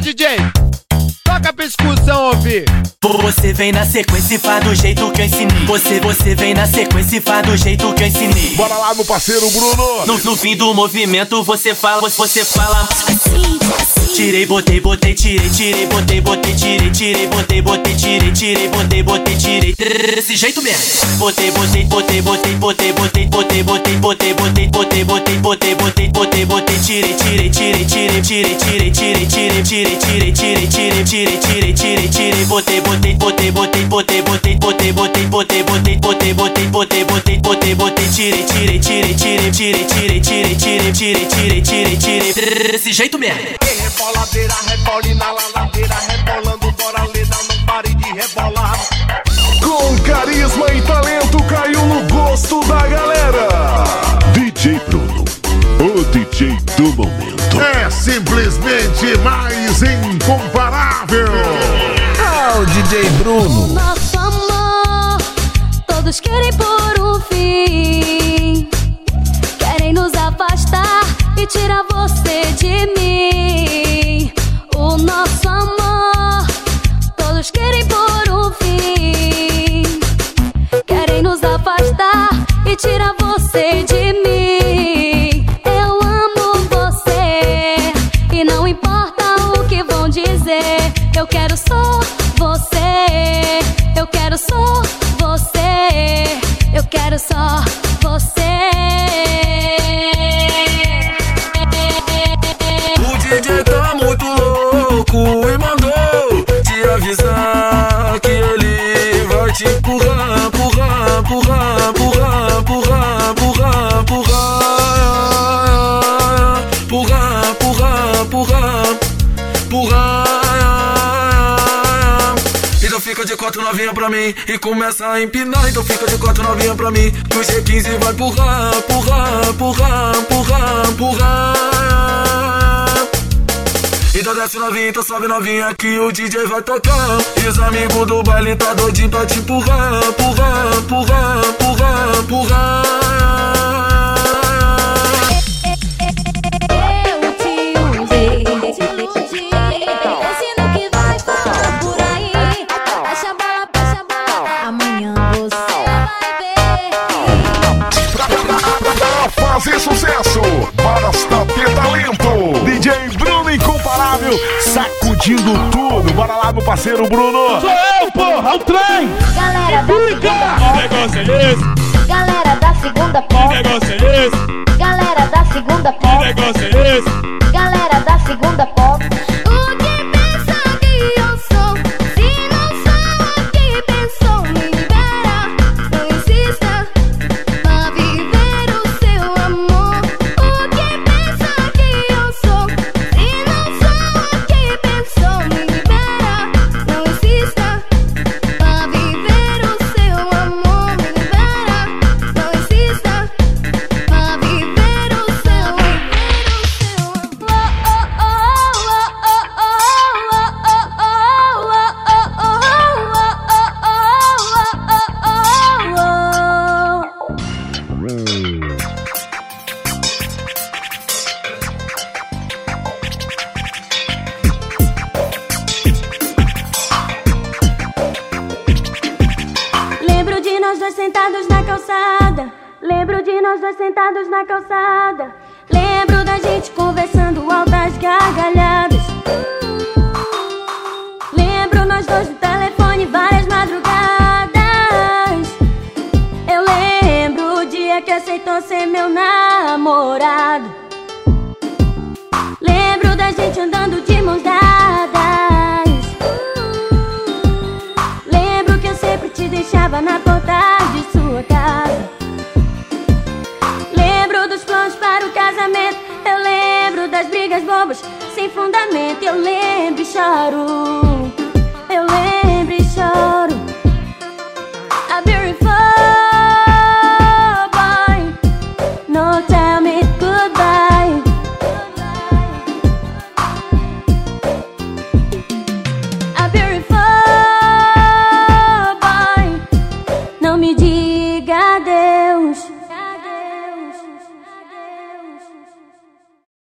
DJ, toca pra discussão ouvir. Você vem na sequência e faz do jeito que eu ensinei. Você vem na sequência e faz do jeito que eu ensinei. Bora lá, meu parceiro Bruno. No fim do movimento você fala assim. Tirei, botei, tirei, botei, tirei, tirei, botei, tirei, tirei, botei, tirei. Desse jeito mesmo. Botei, tirei, tirei, tirei, tirei, tirei, tirei, tirei, tirei, tirei, tirei, tirei, tirei, tirei, tirei, tirei, tirei, botei, tirei, tirei, tirei, tirei, tirei, tirei, tirei, tirei, tirei, tirei, tirei, tirei, desse jeito mesmo. Reboladeira, rebole na laladeira, rebolando, bora leda, não pare de rebolar. Com carisma e talento caiu no gosto da galera. DJ Bruno, o DJ do momento. É simplesmente mais incomparável. Ah, o DJ Bruno. Nosso amor, todos querem por um fim. Querem nos afastar e tirar você de mim. O nosso amor, todos querem por um fim. Querem nos afastar e tirar você de mim. Eu amo você e não importa o que vão dizer. Eu quero só você. Eu quero só você. Eu quero só você. O DJ tá muito louco e mandou te avisar que ele vai te empurrar, empurrar, empurrar, empurrar, empurrar, empurrar, empurrar, empurrar, empurrar, empurrar. Então fica de quatro novinha pra mim e começa a empinar. Então fica de quatro novinha pra mim que o G15 vai empurrar, empurrar, empurrar, empurrar, empurrar. Então desce novinha, então sobe novinha que o DJ vai tocar. E os amigos do baile tá doidinho pra te empurrar, empurrar, empurrar, empurrar, empurrar. Eu te usei, te iludi. Ensino que vai falar por aí. Baixa a bola, amanhã você vai ver. Pra fazer sucesso, basta ter talento. DJ Bruno incomparável, sacudindo tudo. Bora lá, meu parceiro Bruno. Sou eu, porra, o trem. Galera da segunda Que negócio é esse? Galera da segunda Que pop. negócio é esse? Galera da segunda Que pop. negócio é esse? Galera da segunda pop. O que pensa que eu sou? Se não sou o que pensou, me libera. Não insista a viver o seu amor. O que pensa que eu sou? Se não sou o que pensou, me libera. Não insista a viver o seu amor. Me libera. Não insista a viver o seu amor. Lembro de nós dois sentados na calçada. Lembro de nós dois sentados na calçada. Lembro da gente conversando altas gargalhadas. Lembro nós dois no telefone várias madrugadas. Eu lembro o dia que aceitou ser meu namorado. Lembro da gente andando de mãos dadas. Lembro que eu sempre te deixava na porta de sua casa. Lembro dos planos para o casamento. Eu lembro das brigas bobas sem fundamento. Eu lembro e choro. Eu lembro.